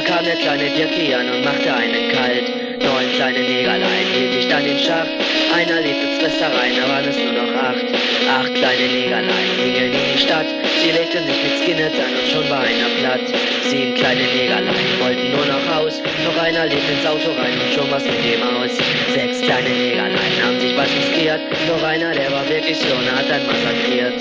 kam der kleine Dirkie an und machte einen kalt. 9 kleine Negerlein hielt ich dann in Schach. Einer lief ins Restaurant, da waren es nur noch 8. 8 kleine Negerlein gingen in die Stadt. Sie legten sich mit Skinheads an und schon war einer platt. 7 kleine Negerlein wollten nur nach Haus. Noch einer lief ins Auto rein und schon was mit dem aus. 6 kleine Negerlein haben sich was riskiert. Noch einer, der war wirklich so, und hat dann massakriert.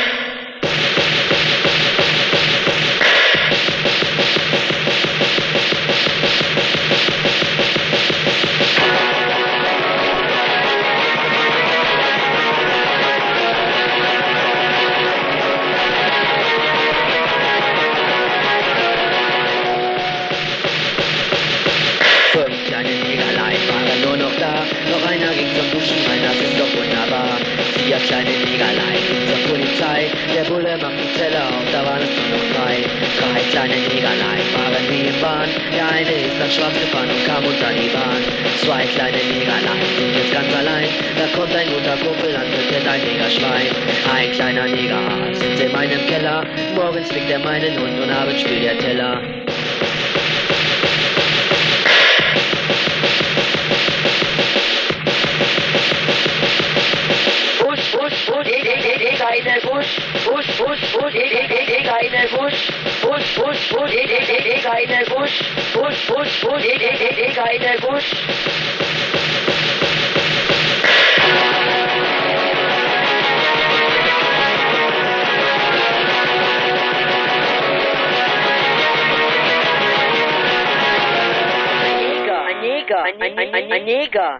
Kleine Negerlein waren nur noch da. Noch einer ging zum Duschen rein, das ist doch wunderbar. 4 kleine Negerlein gingen zur Polizei. Der Bulle macht die Zelle auf, da waren es nur noch 3. 3 kleine Negerlein waren wie im Bahn. Der eine ist dann schwarz gefahren und kam unter die Bahn. 2 kleine Negerlein sind jetzt ganz allein. Da kommt ein guter Kumpel an, tötet ein Negerschwein. Ein kleiner Neger sitzt in meinem Keller. Morgens fliegt er meinen Hund und abends spielt der Teller. Eine Busch, Busch, Busch, Busch, eine Busch, Busch, Busch, Busch, eine Busch, Busch, Busch, Busch, eine Busch. Ein Neger.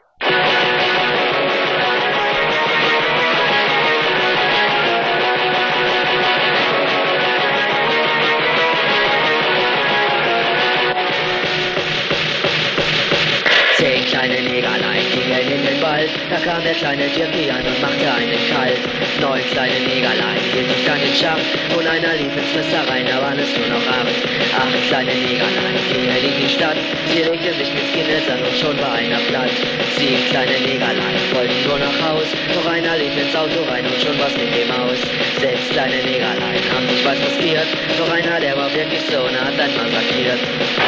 10 kleine Negerlein gingen in den Wald. Da kam der kleine Dirkie an und machte einen kalt. 9 kleine Negerlein hielt ich dann in Schach. Und einer lief ins Messer rein, da waren es nur noch 8. 8 kleine Negerlein gingen in die Stadt. Sie legten sich mit Skinheads an und schon war einer platt. 7 kleine Negerlein wollten nur nach Haus. Noch einer lief ins Auto rein und schon was mit dem aus. 6 kleine Negerlein haben sich was riskiert. Noch einer, der war wirklich so, und hat dann massakriert.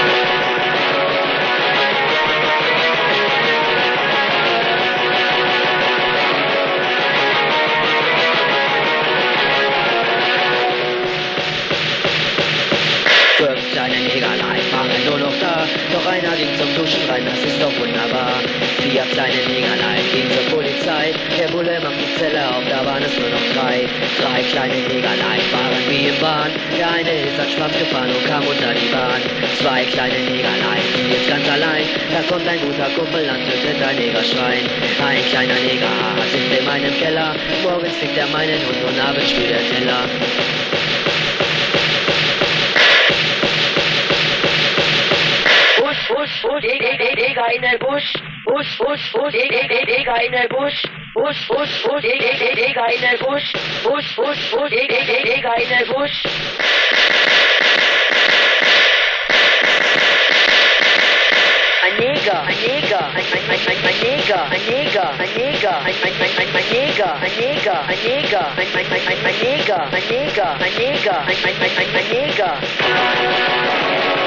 Kleine Negerlein waren nur noch da. Noch einer ging zum Duschen rein, das ist doch wunderbar. 4 kleine Negerlein gingen zur Polizei. Der Bulle macht die Zelle auf, da waren es nur noch 3. 3 kleine Negerlein waren wie im Bahn. Der eine ist an schwarz gefahren und kam unter die Bahn. 2 kleine Negerlein sind jetzt ganz allein. Da kommt ein guter Kumpel an, tötet ein Negerschwein. Ein kleiner Neger sitzt in meinem Keller. Morgens fliegt er meinen Hund und abends spielt der Teller. Busch, Busch, eine Busch, Busch, Busch, Busch, eine Busch, Busch, Busch, Busch, eine Busch, Busch, Busch, Busch, eine Busch. Ein Neger, ein Neger, ein Neger, ein Neger, ein Neger, ein Neger, ein Neger, ein Neger, ein Neger, ein Neger, ein Neger, ein Neger, ein Neger.